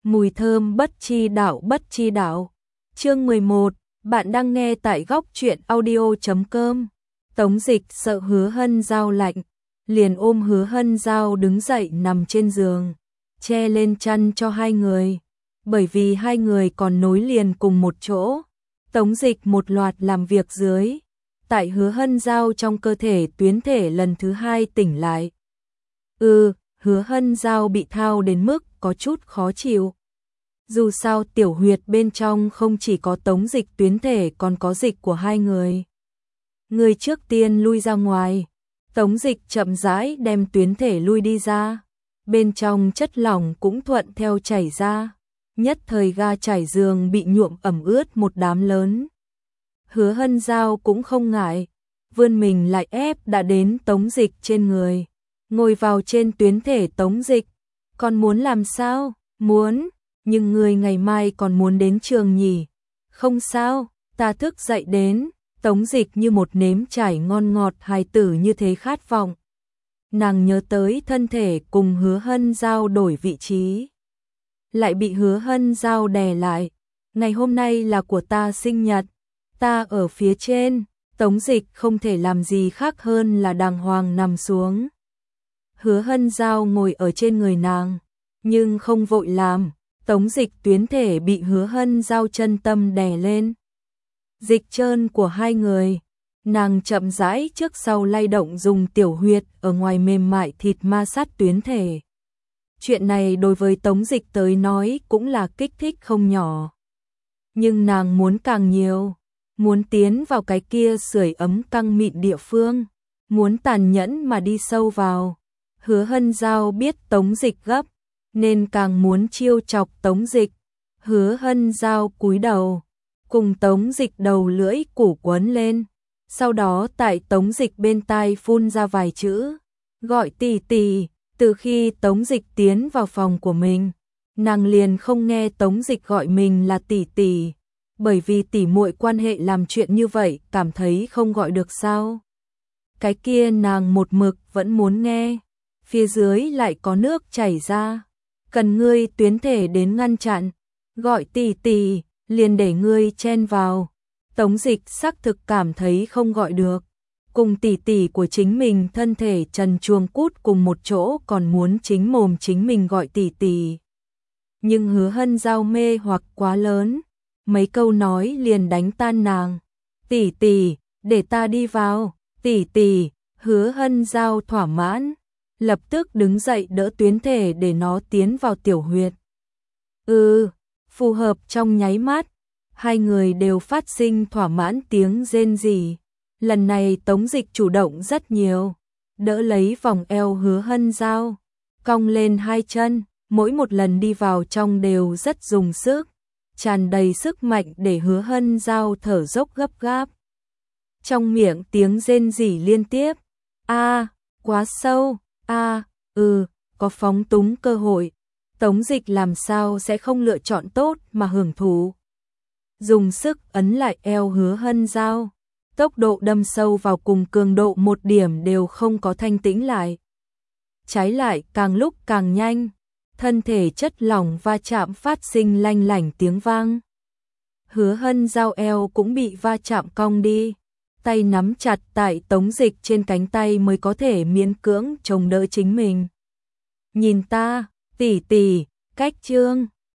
Mùi thơm bất chi đạo. Chương 11, bạn đang nghe tại góc truyện audio.com. Tống Dịch sợ Hứa Hân Giao lạnh, liền ôm Hứa Hân Giao đứng dậy nằm trên giường, che lên chăn cho hai người. Bởi vì hai người còn nối liền cùng một chỗ, Tống Dịch một loạt làm việc dưới. Tại Hứa Hân Giao trong cơ thể tuyến thể lần thứ hai tỉnh lại. Hứa Hân Giao bị thao đến mức có chút khó chịu. Dù sao tiểu huyệt bên trong không chỉ có Tống Dịch tuyến thể còn có dịch của hai người. Người trước tiên lui ra ngoài, Tống Dịch chậm rãi đem tuyến thể lui đi ra. Bên trong chất lỏng cũng thuận theo chảy ra. Nhất thời ga trải giường bị nhuộm ẩm ướt một đám lớn. Hứa Hân Giao cũng không ngại, vươn mình lại ép đã đến Tống Dịch trên người, ngồi vào trên tuyến thể Tống Dịch. Con muốn làm sao? Muốn, nhưng người ngày mai còn muốn đến trường nhỉ? Không sao, ta thức dậy đến. Tống Dịch như một nếm trải ngon ngọt hài tử như thế khát vọng. Nàng nhớ tới thân thể cùng Hứa Hân Giao đổi vị trí, lại bị Hứa Hân Giao đè lại. Ngày hôm nay là của ta sinh nhật, ta ở phía trên. Tống Dịch không thể làm gì khác hơn là đàng hoàng nằm xuống. Hứa Hân Giao ngồi ở trên người nàng, nhưng không vội làm. Tống Dịch tuyến thể bị Hứa Hân Giao chân tâm đè lên. Dịch trơn của hai người, nàng chậm rãi trước sau lay động dùng tiểu huyệt ở ngoài mềm mại thịt ma sát tuyến thể. Chuyện này đối với Tống Dịch tới nói cũng là kích thích không nhỏ. Nhưng nàng muốn càng nhiều, muốn tiến vào cái kia sưởi ấm căng mịn địa phương, muốn tàn nhẫn mà đi sâu vào. Hứa Hân Giao biết Tống Dịch gấp, nên càng muốn chiêu chọc Tống Dịch. Hứa Hân Giao cúi đầu, cùng Tống Dịch đầu lưỡi củ quấn lên, sau đó tại Tống Dịch bên tai phun ra vài chữ, gọi tỷ tỷ. Từ khi Tống Dịch tiến vào phòng của mình, nàng liền không nghe Tống Dịch gọi mình là tỷ tỷ, bởi vì tỷ muội quan hệ làm chuyện như vậy cảm thấy không gọi được sao? Cái kia nàng một mực vẫn muốn nghe, phía dưới lại có nước chảy ra, cần ngươi tuyến thể đến ngăn chặn, gọi tỷ tỷ, liền để ngươi chen vào. Tống Dịch xác thực cảm thấy không gọi được, cùng tỷ tỷ của chính mình thân thể trần truồng cút cùng một chỗ còn muốn chính mồm chính mình gọi tỷ tỷ. Nhưng Hứa Hân Giao mê hoặc quá lớn, mấy câu nói liền đánh tan nàng. Tỷ tỷ, để ta đi vào, tỷ tỷ. Hứa Hân Giao thỏa mãn, lập tức đứng dậy đỡ tuyến thể để nó tiến vào tiểu huyệt. Phù hợp trong nháy mắt, hai người đều phát sinh thỏa mãn tiếng rên rỉ. Lần này Tống Dịch chủ động rất nhiều, đỡ lấy vòng eo Hứa Hân Giao, cong lên hai chân, mỗi một lần đi vào trong đều rất dùng sức, tràn đầy sức mạnh để Hứa Hân Giao thở dốc gấp gáp. Trong miệng tiếng rên rỉ liên tiếp, quá sâu, có phóng túng cơ hội, Tống Dịch làm sao sẽ không lựa chọn tốt mà hưởng thụ. Dùng sức ấn lại eo Hứa Hân Giao, tốc độ đâm sâu vào cùng cường độ một điểm đều không có thanh tĩnh lại. Trái lại càng lúc càng nhanh, thân thể chất lỏng va chạm phát sinh lanh lảnh tiếng vang. Hứa Hân Giao eo cũng bị va chạm cong đi, tay nắm chặt tại Tống Dịch trên cánh tay mới có thể miễn cưỡng chống đỡ chính mình. Nhìn ta, tỷ tỷ, cách trương.